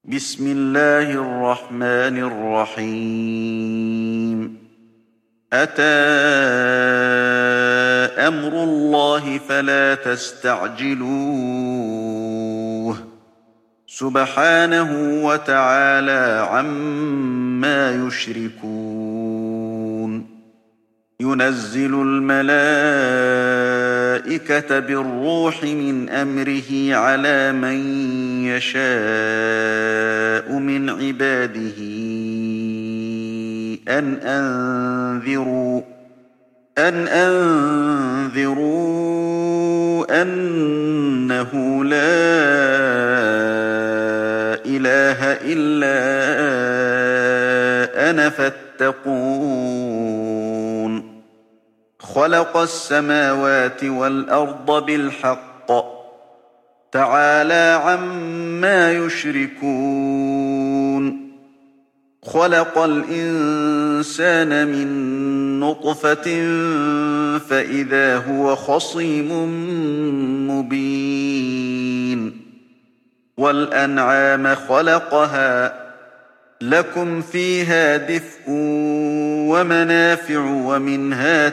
بسم الله الرحمن الرحيم أتى أمر الله فلا تستعجلوه سبحانه وتعالى عما يشركون ينزل الملائكة بالروح من أمره على من يشاء من عباده أن أنذروا أنه لا إله إلا أنا فاتقون خلق السماوات والأرض بالحق تعالى عما يشركون خلق الإنسان من نطفة فإذا هو خصيم مبين والأنعام خلقها لكم فيها دفء ومنافع ومنها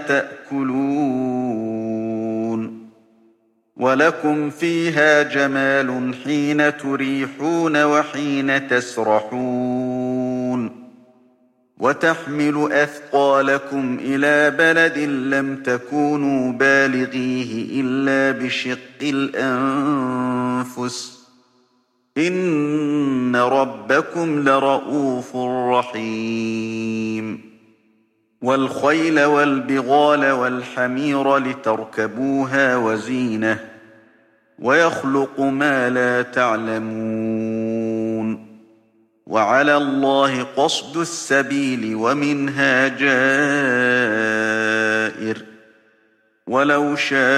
تأكلون ولكم فيها جمال حين تريحون وحين تسرحون وتحمل أثقالكم إلى بلد لم تكونوا بالغيه إلا بشق الأنفس إن ربكم لرءوف رحيم والخيل والبغال والحمير لتركبوها وزينة ويخلق ما لا تعلمون وعلى الله قصد السبيل ومنها جائر ولو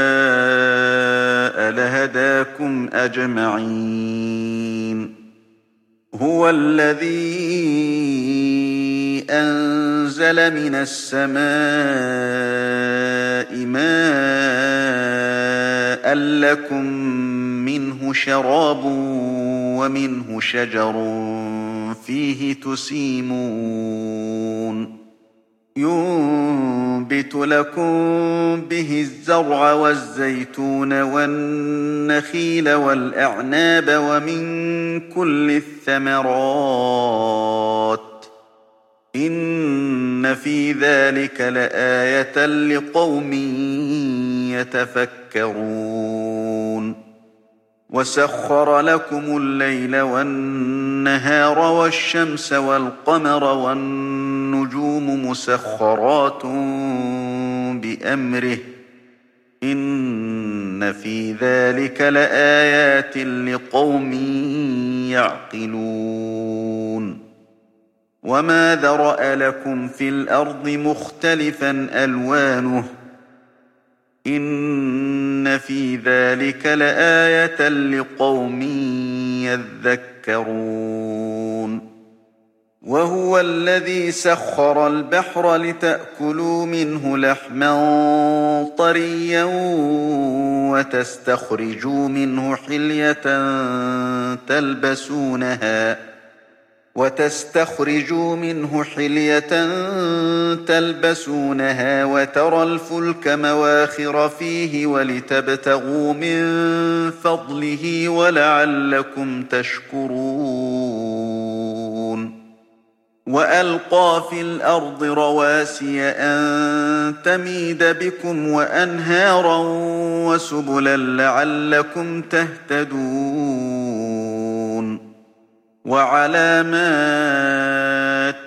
شاء لهداكم أجمعين هو الذي أنزل من السماء ماء لكم منه شراب ومنه شجر فيه تسيمون ينبت لكم به الزرع والزيتون والنخيل والأعناب ومن كل الثمرات إن في ذلك لآية لقوم يتفكرون وسخر لكم الليل والنهار والشمس والقمر والنجوم مسخرات بأمره إن في ذلك لآيات لقوم يعقلون وما ذرأ لكم في الأرض مختلفا ألوانه إن في ذلك لآية لقوم يذكرون وهو الذي سخر البحر لتأكلوا منه لحما طريا وتستخرجوا منه حلية تلبسونها وترى الفلك مواخر فيه ولتبتغوا من فضله ولعلكم تشكرون وألقى في الأرض رواسي أن تميد بكم وأنهارا وسبلا لعلكم تهتدون وعلامات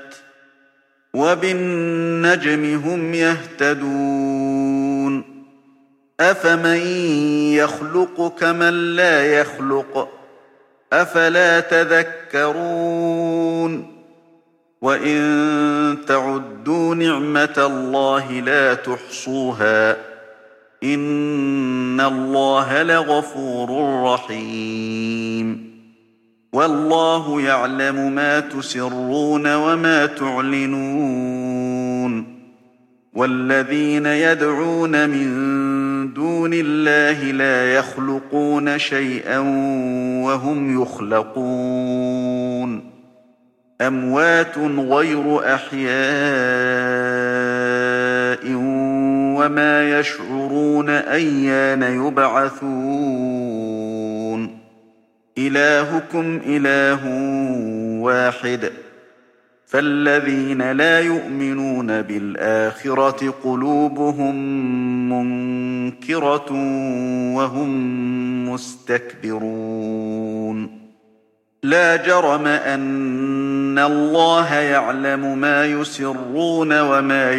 وبالنجم هم يهتدون أفمن يخلق كمن لا يخلق أفلا تذكرون وإن تعدوا نعمة الله لا تحصوها إن الله لغفور رحيم والله يعلم ما تسرون وما تعلنون والذين يدعون من دون الله لا يخلقون شيئا وهم يخلقون أموات غير أحياء وما يشعرون أيان يبعثون إلهكم إله واحد فالذين لا يؤمنون بالآخرة قلوبهم منكرة وهم مستكبرون لا جرم أن الله يعلم ما يسرون وما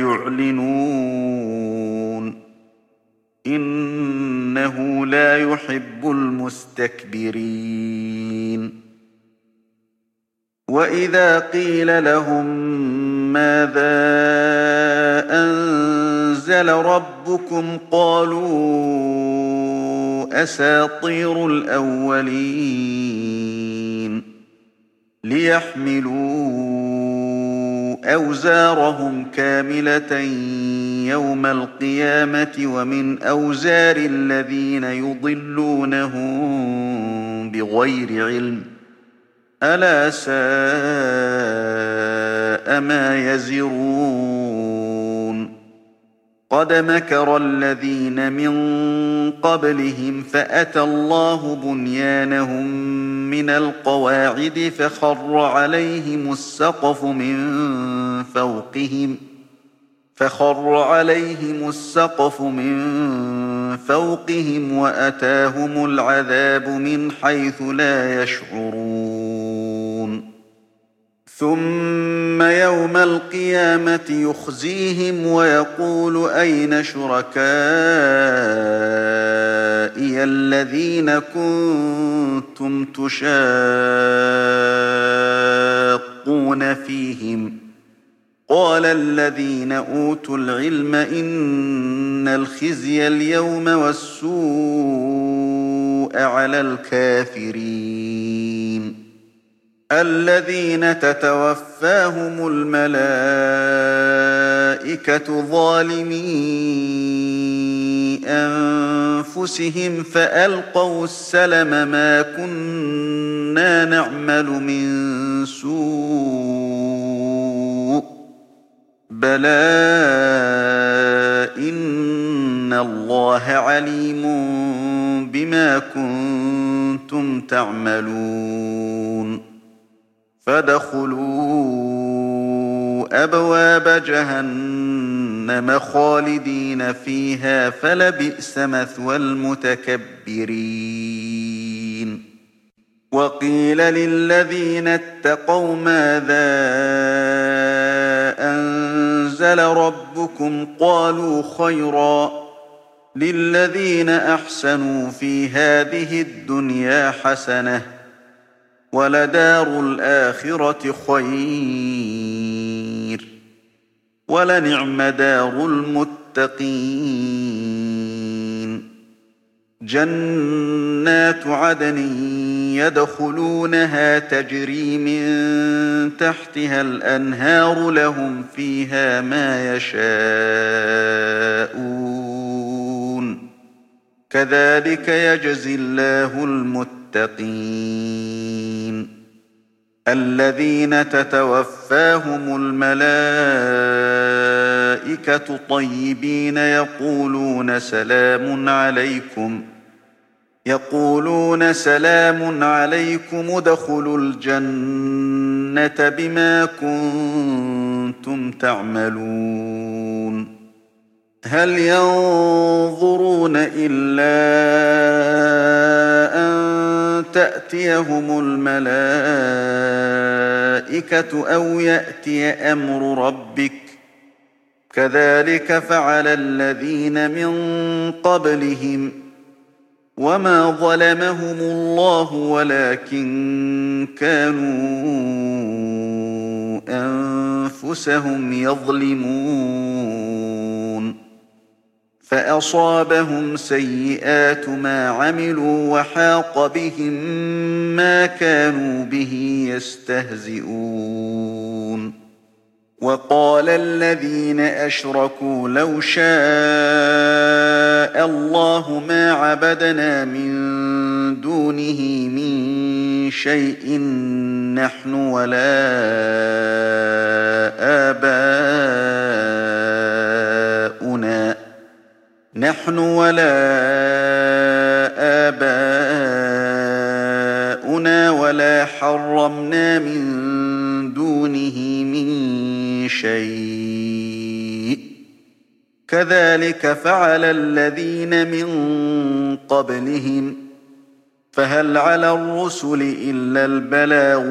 يعلنون إنه لا يحب المستكبرين وإذا قيل لهم ماذا أنزل ربكم قالوا أساطير الأولين ليحملوا أوزارهم كاملة يوم القيامة ومن أوزار الذين يضلونهم بغير علم ألا ساء ما يزرون قد مكر الذين من قبلهم فأتى الله بنيانهم من القواعد فخر عليهم السقف من فوقهم وأتاهم العذاب من حيث لا يشعرون ثم يوم القيامة يخزيهم ويقول أين شركائي الذين كنتم تشاقون فيهم قال الذين أوتوا العلم إن الخزي اليوم والسوء على الكافرين الذين تتوفاهم الملائكة ظالمي أنفسهم فألقوا السلم ما كنا نعمل من سوء بلى إن الله عليم بما كنتم تعملون فادخلوا أبواب جهنم خالدين فيها فلبئس مثوى المتكبرين وقيل للذين اتقوا ماذا أنزل ربكم قالوا خيرا للذين أحسنوا في هذه الدنيا حسنة ولدار الآخرة خير ولنعم دار المتقين جنات عدن يدخلونها تجري من تحتها الأنهار لهم فيها ما يشاءون كذلك يجزي الله المتقين الذين تتوفاهم الملائكة طيبين يقولون سلام عليكم ادخلوا الجنة بما كنتم تعملون هل ينظرون إلا أن تأتيهم الملائكة أو يأتي أمر ربك كذلك فعل الذين من قبلهم وما ظلمهم الله ولكن كانوا أنفسهم يظلمون فأصابهم سيئات ما عملوا وحاق بهم ما كانوا به يستهزئون وقال الذين أشركوا لو شاء الله ما عبدنا من دونه من شيء نحن ولا آباؤنا ولا حرمنا من دونه من شيء كذلك فعل الذين من قبلهم فهل على الرسل إلا البلاغ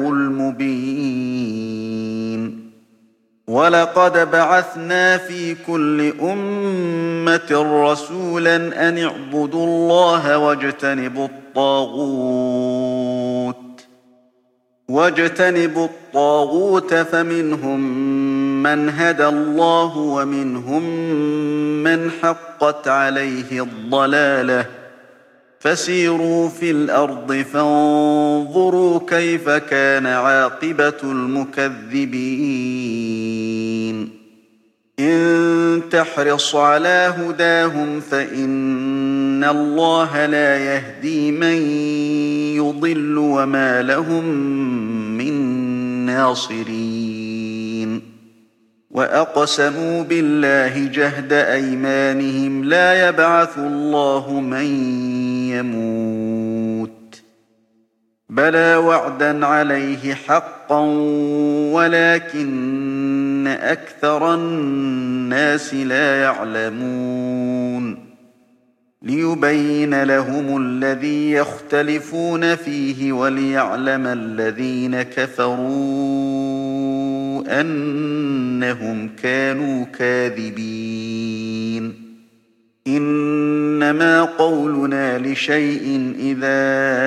المبين ولقد بعثنا في كل أمة رسولا أن اعبدوا الله واجتنبوا الطاغوت فمنهم من هدى الله ومنهم من حقت عليه الضلالة فسيروا في الأرض فانظروا كيف كان عاقبة المكذبين إن تحرص على هداهم فإن الله لا يهدي من يضل وما لهم من ناصرين وأقسموا بالله جهد أيمانهم لا يبعث الله من يموت بلى وعدا عليه حقا ولكن أكثر الناس لا يعلمون ليبين لهم الذي يختلفون فيه وليعلم الذين كفروا أنهم كانوا كاذبين إنما قولنا لشيء إذا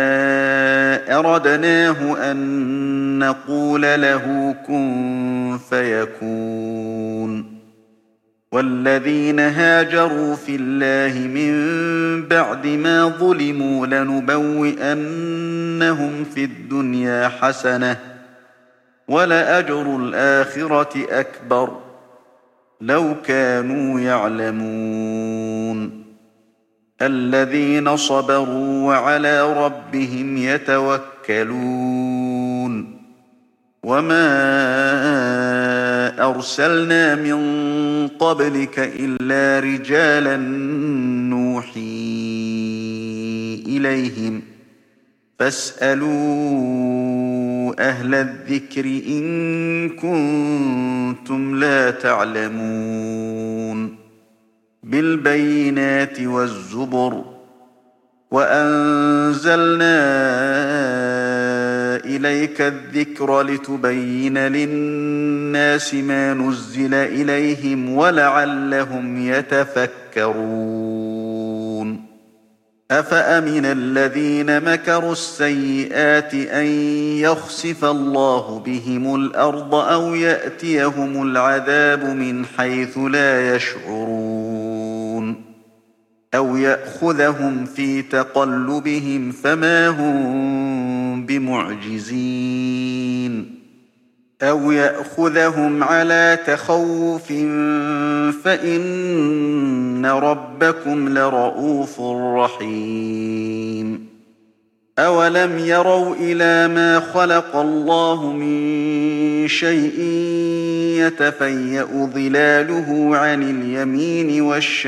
أردناه أن نقول له كن فيكون والذين هاجروا في الله من بعد ما ظلموا لنبوئنهم في الدنيا حسنة ولأجر الآخرة أكبر لو كانوا يعلمون الذين صبروا وعلى ربهم يتوكلون وما أرسلنا من قبلك إلا رجالا نوحي إليهم فاسألوا أهل الذكر إن كنتم لا تعلمون بالبينات والزبر وأنزلنا إليك الذكر لتبين للناس ما نزل إليهم ولعلهم يتفكرون أفأمن الذين مكروا السيئات أن يخسف الله بهم الأرض أو يأتيهم العذاب من حيث لا يشعرون أو يأخذهم في تقلبهم فما هم بمعجزين أو يأخذهم على تخوف فإن ربكم لرءوف رحيم أولم يروا إلى ما خلق الله من شيء يتفيأ ظلاله عن اليمين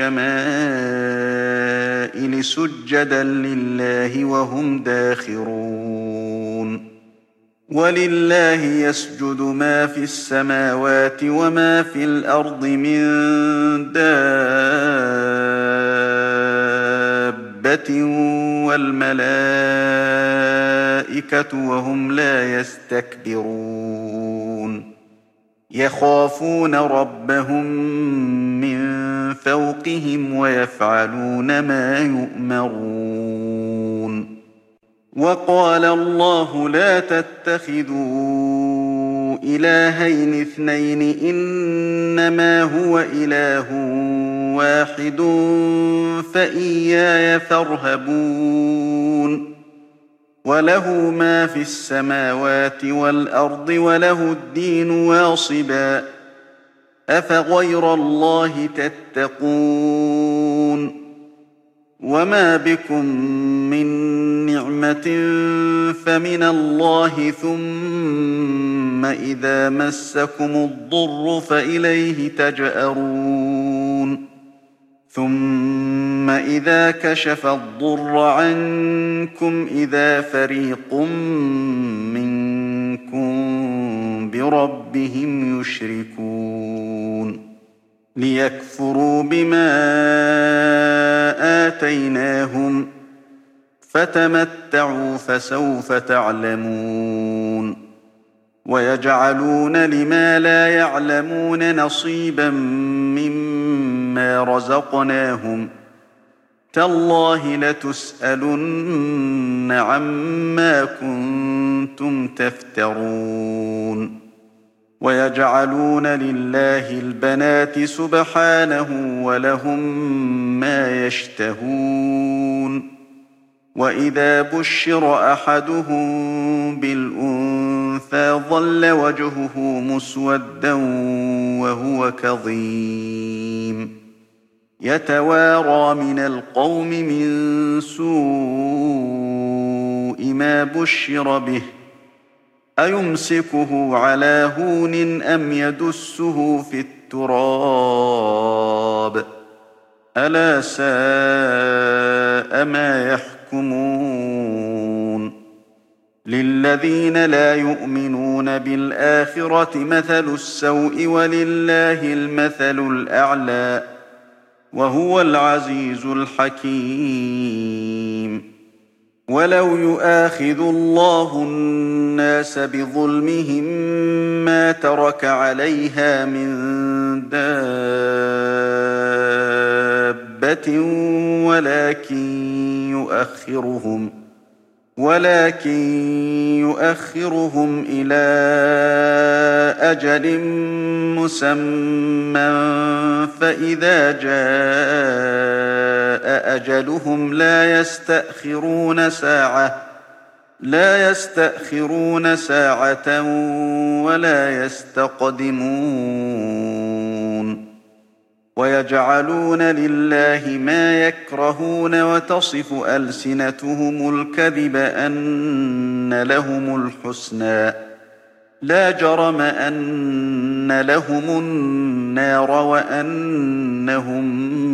والشمائل سجدا لله وهم داخرون ولله يسجد ما في السماوات وما في الأرض من دابة والملائكة وهم لا يستكبرون يخافون ربهم من فوقهم ويفعلون ما يؤمرون وقال الله لا تتخذوا إلهين اثنين إنما هو إله واحد فإياي فارهبون وله ما في السماوات والأرض وله الدين واصبا أفغير الله تتقون وما بكم من نعمة فمن الله ثم إذا مسكم الضر فإليه تجأرون ثم إذا كشف الضر عنكم إذا فريق منكم بربهم يشركون ليكفروا بما آتيناهم فتمتعوا فسوف تعلمون ويجعلون لما لا يعلمون نصيبا مما رزقناهم تالله لتسألن عما كنتم تفترون ويجعلون لله البنات سبحانه ولهم ما يشتهون وإذا بشر أحدهم بالأنثى ظل وجهه مسودا وهو كظيم يتوارى من القوم من سوء ما بشر به أيمسكه على هون أم يدسه في التراب ألا ساء ما يحكمون للذين لا يؤمنون بالآخرة مثل السوء ولله المثل الأعلى وهو العزيز الحكيم ولو يؤاخذ الله الناس بظلمهم ما ترك عليها من دابة ولكن يؤخرهم إلى أجل مسمى فإذا جاء أجلهم لا يستأخرون ساعة ولا يستقدمون ويجعلون لله ما يكرهون وتصف ألسنتهم الكذب أن لهم الحسنى لا جرم أن لهم النار وأنهم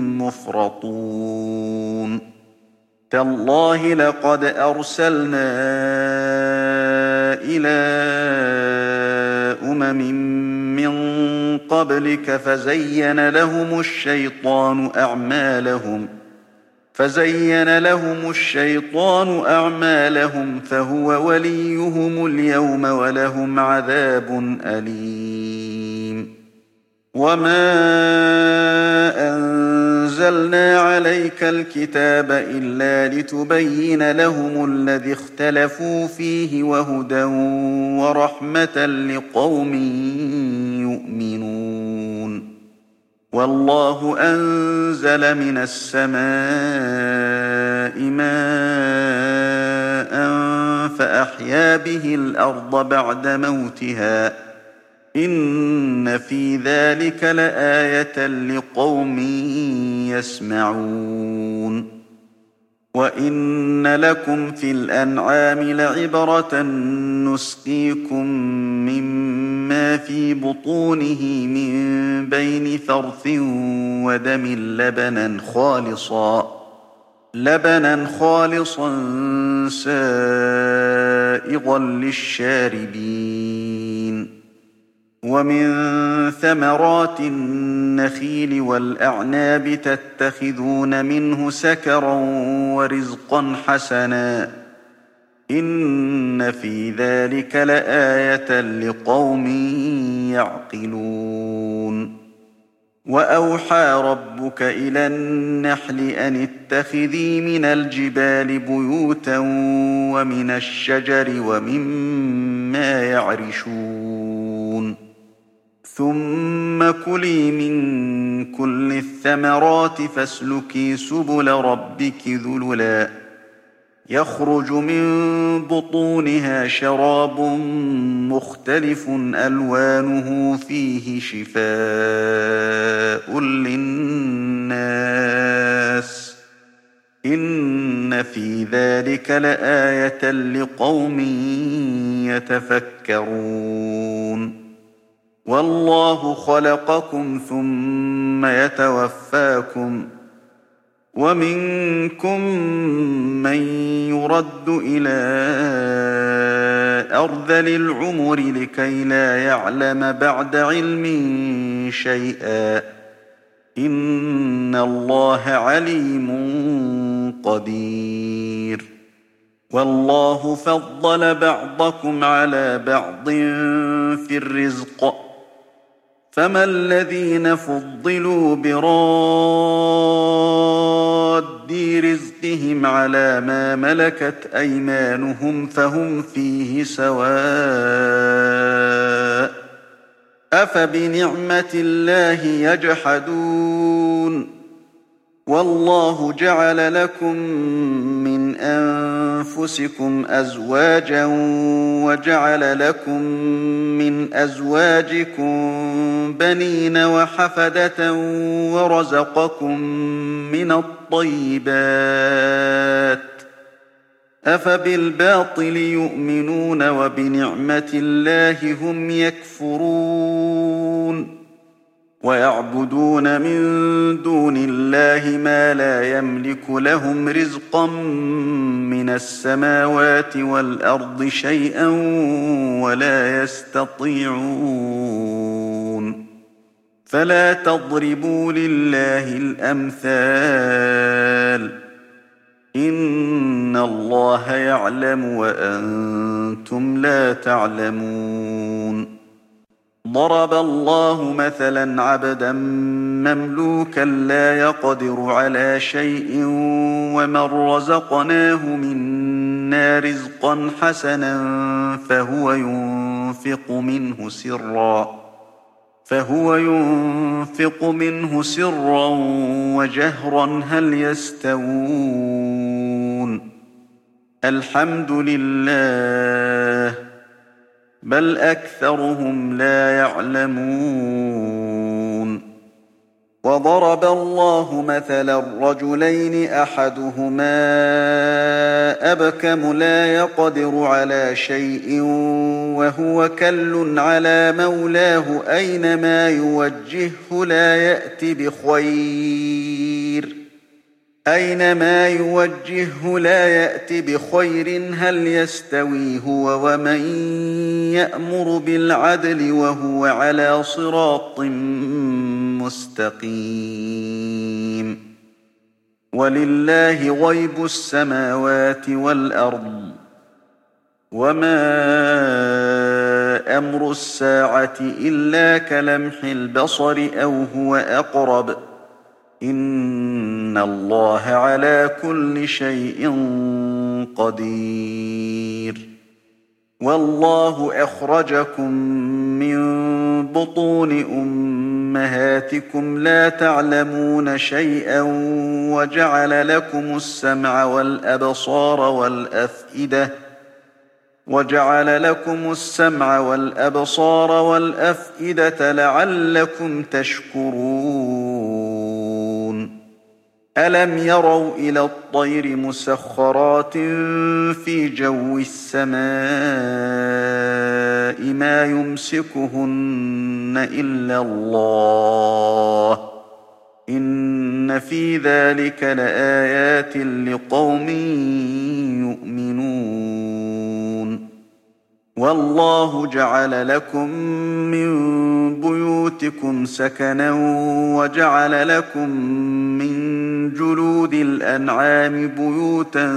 مفرطون تالله لقد أرسلنا إلى أمم من قبلك فزين لهم الشيطان أعمالهم فهو وليهم اليوم ولهم عذاب أليم وما أنزلنا عليك الكتاب إلا لتبين لهم الذي اختلفوا فيه وهدى ورحمة لقوم يؤمنون والله أنزل من السماء ماء فأحيا به الأرض بعد موتها إن في ذلك لآية لقوم يسمعون وإن لكم في الأنعام لعبرة نسقيكم مما في بطونه من بين فرث ودم لبنا خالصا سائغا للشاربين ومن ثمرات النخيل والأعناب تتخذون منه سكرا ورزقا حسنا إن في ذلك لآية لقوم يعقلون وأوحى ربك إلى النحل أن اتخذي من الجبال بيوتا ومن الشجر ومما يعرشون ثم كلي من كل الثمرات فاسلكي سبل ربك ذللا يخرج من بطونها شراب مختلف ألوانه فيه شفاء للناس إن في ذلك لآية لقوم يتفكرون والله خلقكم ثم يتوفاكم ومنكم من يرد إلى أرذل العمر لكي لا يعلم بعد علم شيئا إن الله عليم قدير والله فضل بعضكم على بعض في الرزق فما الذين فضلوا براد رزقهم على ما ملكت أيمانهم فهم فيه سواء أفبنعمة الله يجحدون والله جعل لكم من أنفسكم أزواجا وجعل لكم من أزواجكم بنين وحفدة ورزقكم من الطيبات أفبالباطل يؤمنون وبنعمة الله هم يكفرون ويعبدون من دون الله ما لا يملك لهم رزقا من السماوات والأرض شيئا ولا يستطيعون فلا تضربوا لله الأمثال إن الله يعلم وأنتم لا تعلمون ضرب الله مثلا عبدا مملوكا لا يقدر على شيء ومن رزقناه منا رزقا حسنا فهو ينفق منه سرا وجهرا هل يستوون الحمد لله بل أكثرهم لا يعلمون وضرب الله مثلا رجلين أحدهما أبكم لا يقدر على شيء وهو كل على مولاه أينما يوجهه لا يأت بخير هل يستوي هو ومن يأمر بالعدل وهو على صراط مستقيم ولله غيب السماوات والأرض وما أمر الساعة إلا كلمح البصر أو هو أقرب إن الله على كل شيء قدير والله أخرجكم من بطون أمهاتكم لا تعلمون شيئا وجعل لكم السمع والأبصار والأفئدة لعلكم تشكرون ألم يروا إلى الطير مسخرات في جو السماء ما يمسكهن إلا الله إن في ذلك لآيات لقوم يؤمنون والله جعل لكم من بيوتكم سكنا وجعل لكم من جلود الأنعام بيوتا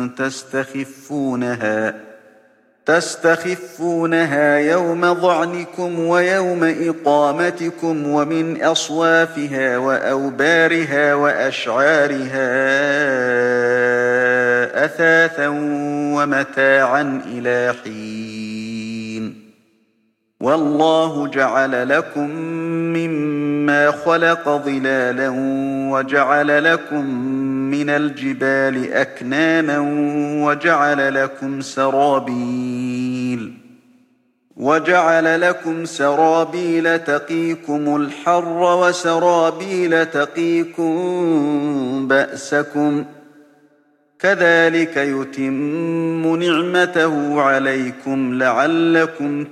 تستخفونها يوم ظعنكم ويوم إقامتكم ومن أصوافها وأوبارها وأشعارها أثاثا ومتاعا إلى حين والله جعل لكم مما خلق ظلالا من الجبال أكنانا وجعل لكم سرابيل تقيكم الحر وسرابيل تقيكم بأسكم كذلك يتم نعمته عليكم لعلكم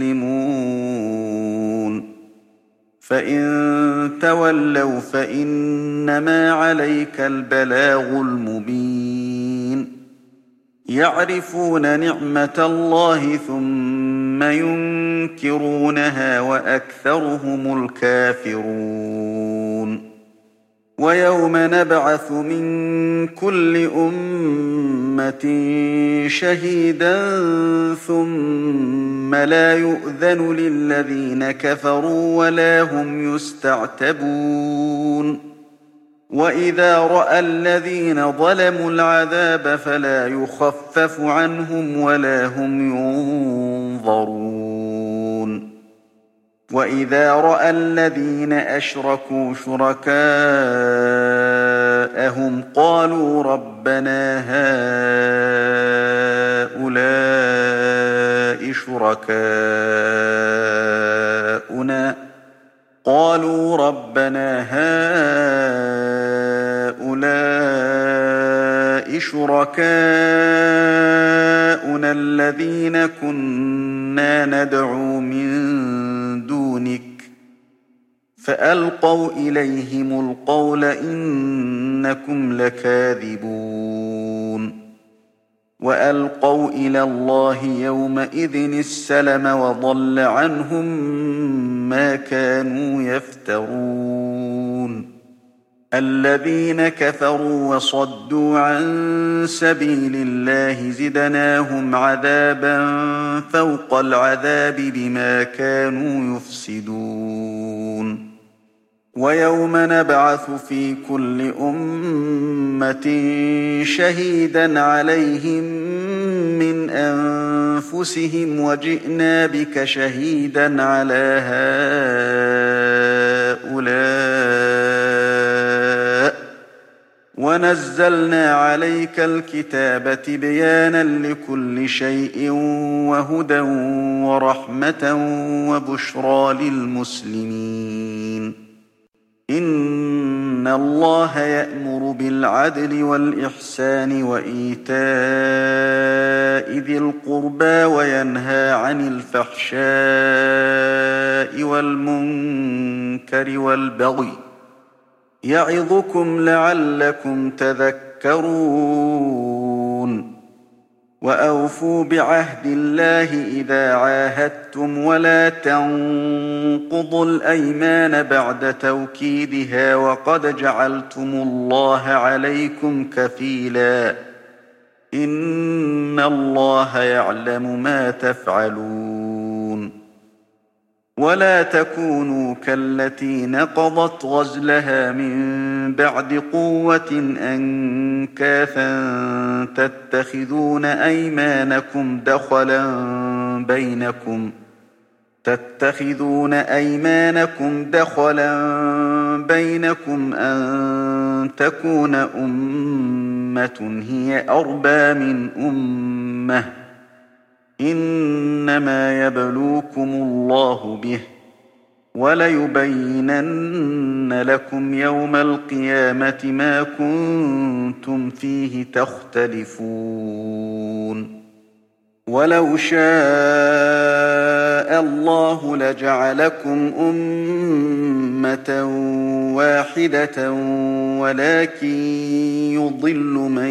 تسلمون فإن تولوا فإنما عليك البلاغ المبين يعرفون نعمة الله ثم ينكرونها وأكثرهم الكافرون ويوم نبعث من كل أمة شهيدا ثم لا يؤذن للذين كفروا ولا هم يستعتبون وإذا رأى الذين ظلموا العذاب فلا يخفف عنهم ولا هم ينظرون وإذا رأى الذين أشركوا شركاءهم قالوا ربنا هؤلاء شركاؤنا الذين كنا ندعو من دونك فألقوا إليهم القول إنكم لكاذبون وألقوا إلى الله يومئذ السلم وضل عنهم ما كانوا يفترون الذين كفروا وصدوا عن سبيل الله زدناهم عذابا فوق العذاب بما كانوا يفسدون ويوم نبعث في كل أمة شهيدا عليهم من أنفسهم وجئنا بك شهيدا على هؤلاء ونزلنا عليك الكتاب تبيانا لكل شيء وهدى ورحمة وبشرى للمسلمين إن الله يأمر بالعدل والإحسان وإيتاء ذي القربى وينهى عن الفحشاء والمنكر والبغي يعظكم لعلكم تذكرون وأوفوا بعهد الله إذا عاهدتم ولا تنقضوا الأيمان بعد توكيدها وقد جعلتم الله عليكم كفيلا إن الله يعلم ما تفعلون ولا تكونوا كالتي نقضت غزلها من بعد قوة أنكاثا تتخذون أيمانكم دخلا بينكم أن تكون أمة هي أربى من أمة إنما يبلوكم الله به وليبينن لكم يوم القيامة ما كنتم فيه تختلفون ولو شاء الله لجعلكم أمة واحدة ولكن يضل من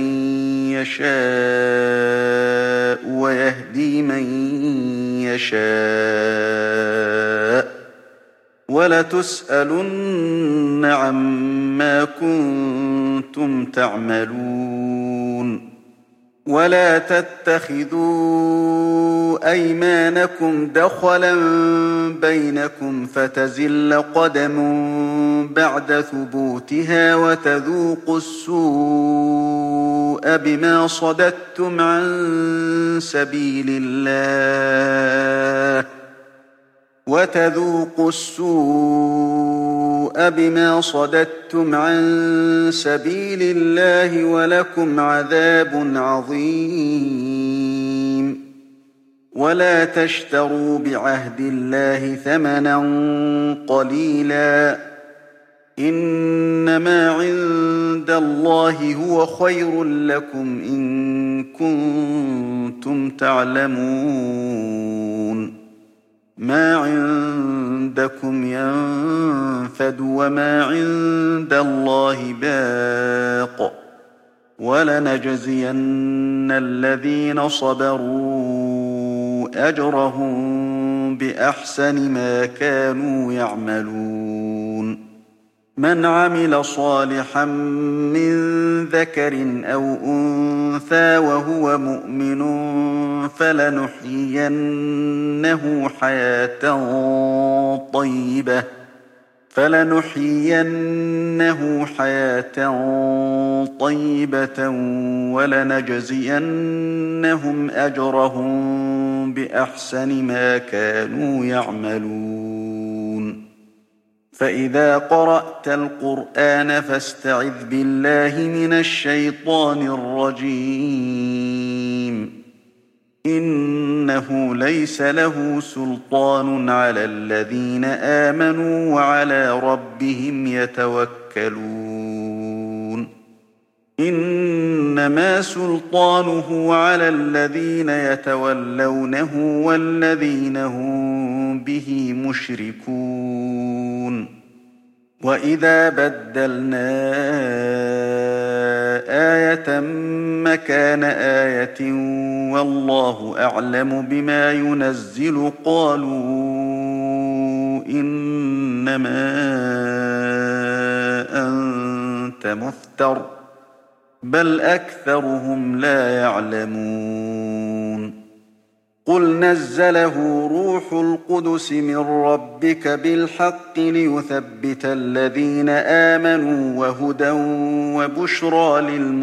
يشاء ويهدي من يشاء ولتسألن عما كنتم تعملون ولا تتخذوا أيمانكم دخلا بينكم فتزل قدم بعد ثبوتها وتذوقوا السوء بما صددتم عن سبيل الله ولكم عذاب عظيم ولا تشتروا بعهد الله ثمنا قليلا إنما عند الله هو خير لكم إن كنتم تعلمون ما عندكم ينفد وما عند الله باق ولنجزين الذين صبروا أجرهم بأحسن ما كانوا يعملون من عمل صالحا من ذكر أو أنثى وهو مؤمن فلنحيينه حياة طيبة ولنجزينهم أجرهم بأحسن ما كانوا يعملون فإذا قرأت القرآن فاستعذ بالله من الشيطان الرجيم إنه ليس له سلطان على الذين آمنوا وعلى ربهم يتوكلون إنما سلطانه على الذين يتولونه والذين هم به مشركون وإذا بدلنا آية مكان آية والله أعلم بما ينزل قالوا إنما أنت مفتر بل أكثرهم لا يعلمون قل نزله روح القدس من ربك بالحق ليثبت الذين آمنوا وهدى وبشرى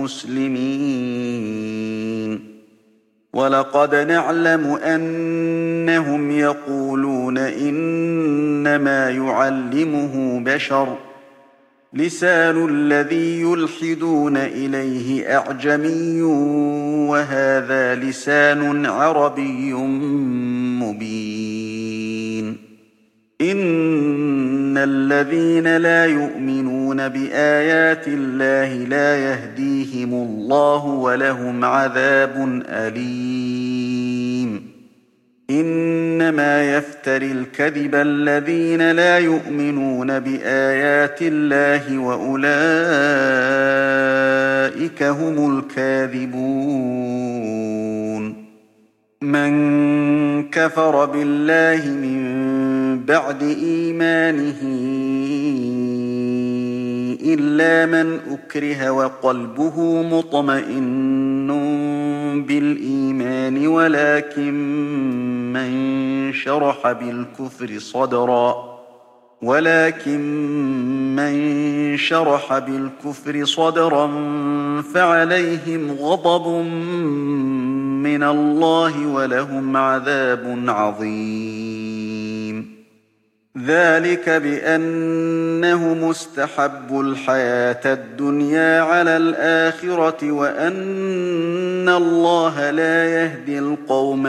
للمسلمين ولقد نعلم أنهم يقولون إنما يعلمه بشر لسان الذي يلحدون إليه أعجمي وهذا لسان عربي مبين إن الذين لا يؤمنون بآيات الله لا يهديهم الله ولهم عذاب أليم إنما يفتري الكذب الذين لا يؤمنون بآيات الله وأولئك هم الكاذبون من كفر بالله من بعد إيمانه إلا من أكره وقلبه مطمئن بالإيمان ولكن من شرح بالكفر صدرا فعليهم غضب من الله ولهم عذاب عظيم ذلك بأنه مستحب الحياة الدنيا على الآخرة وأن الله لا يهدي القوم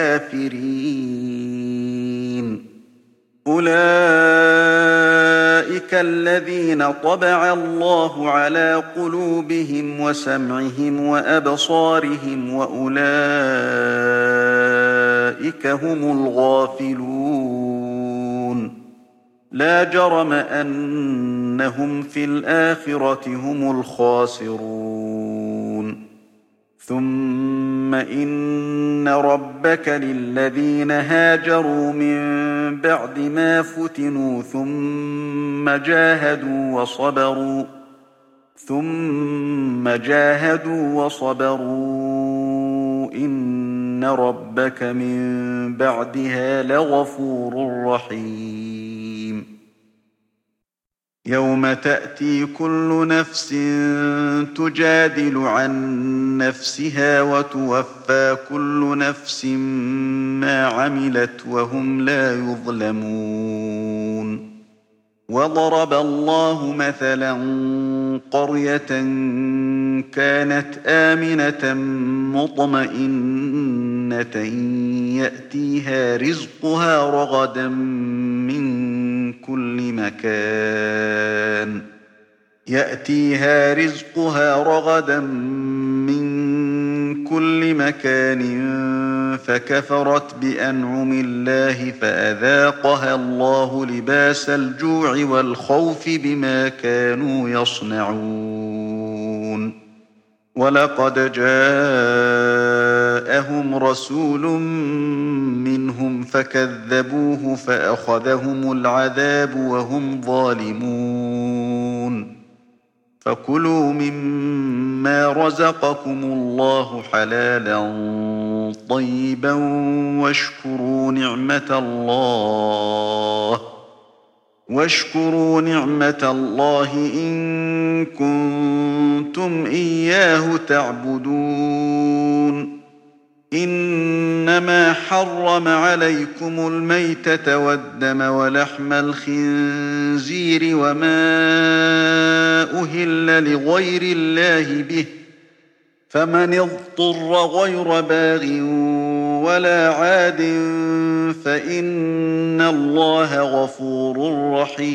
الكافرين أولئك الذين طبع الله على قلوبهم وسمعهم وأبصارهم وأولئك هم الغافلون لا جرم أنهم في الآخرة هم الخاسرون ثم إن ربك للذين هاجروا من بعد ما فتنوا ثم جاهدوا وصبروا إن ربك من بعدها لغفور رحيم يوم تأتي كل نفس تجادل عن نفسها وتوفى كل نفس ما عملت وهم لا يظلمون وضرب الله مثلا قرية كانت آمنة مطمئنة يأتيها رزقها رغدا من كل مكان يأتيها رزقها رغدا من كل مكان فكفرت بأنعم الله فأذاقها الله لباس الجوع والخوف بما كانوا يصنعون ولقد جاءهم رسول منهم فكذبوه فأخذهم العذاب وهم ظالمون فكلوا مما رزقكم الله حلالا طيبا واشكروا نعمة الله إن كنتم إياه تعبدون إنما حرم عليكم الميتة والدم ولحم الخنزير وما أهل لغير الله به فمن اضطر غير باغ ولا عاد فإن الله غفور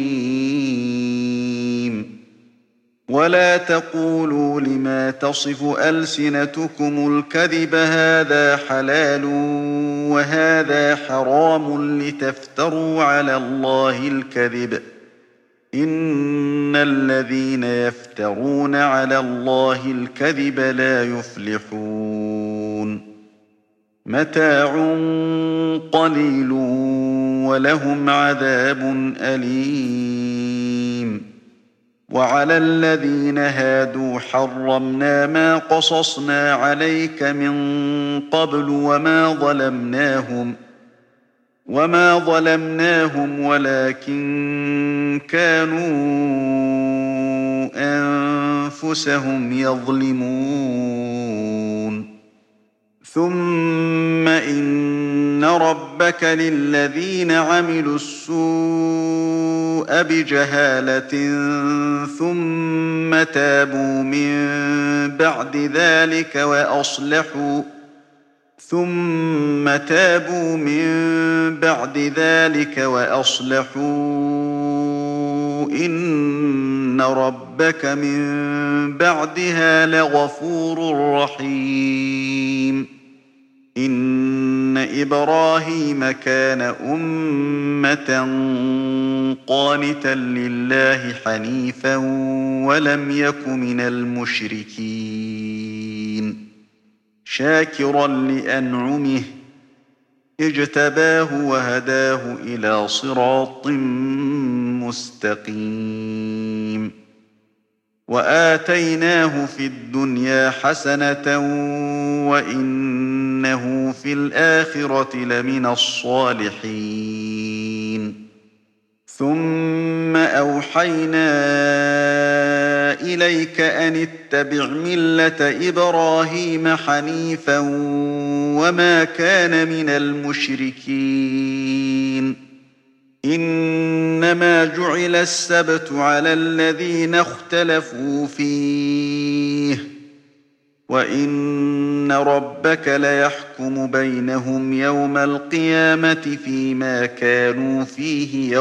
رحيم ولا تقولوا لما تصف ألسنتكم الكذب هذا حلال وهذا حرام لتفتروا على الله الكذب إن الذين يفترون على الله الكذب لا يفلحون متاع قليل ولهم عذاب أليم وعلى الذين هادوا حرمنا ما قصصنا عليك من قبل وما ظلمناهم ولكن كانوا أنفسهم يظلمون ثم إن ربك للذين عملوا السوء بجهالة ثم تابوا من بعد ذلك وأصلحوا إن ربك من بعدها لغفور رحيم إن إبراهيم كان أمة قانتا لله حنيفا ولم يك من المشركين شاكرا لأنعمه اجتباه وهداه إلى صراط مستقيم وآتيناه في الدنيا حسنة وإنه في الآخرة لمن الصالحين ثم أوحينا إليك أن اتبع ملة إبراهيم حنيفا وما كان من المشركين إنما جعل السبت على الذين اختلفوا فيه وإن ربك ليحكم بينهم يوم القيامة فيما كانوا فيه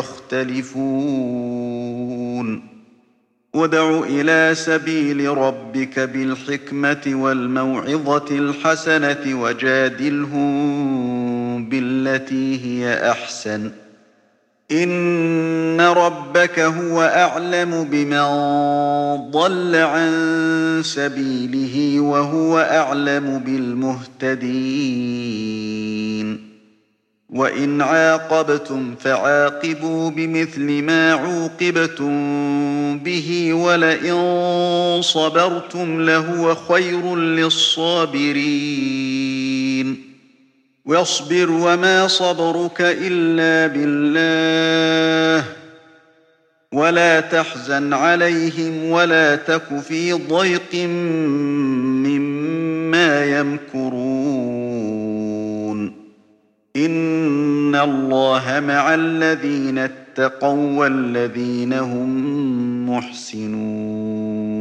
يختلفون ادع إلى سبيل ربك بالحكمة والموعظة الحسنة وجادلهم بالتي هي أحسن إن ربك هو أعلم بمن ضل عن سبيله وهو أعلم بالمهتدين وإن عاقبتم فعاقبوا بمثل ما عوقبتم به ولئن صبرتم لهو خير للصابرين واصبر وما صبرك إلا بالله ولا تحزن عليهم ولا تك في ضيق مما يمكرون إن الله مع الذين اتقوا والذين هم محسنون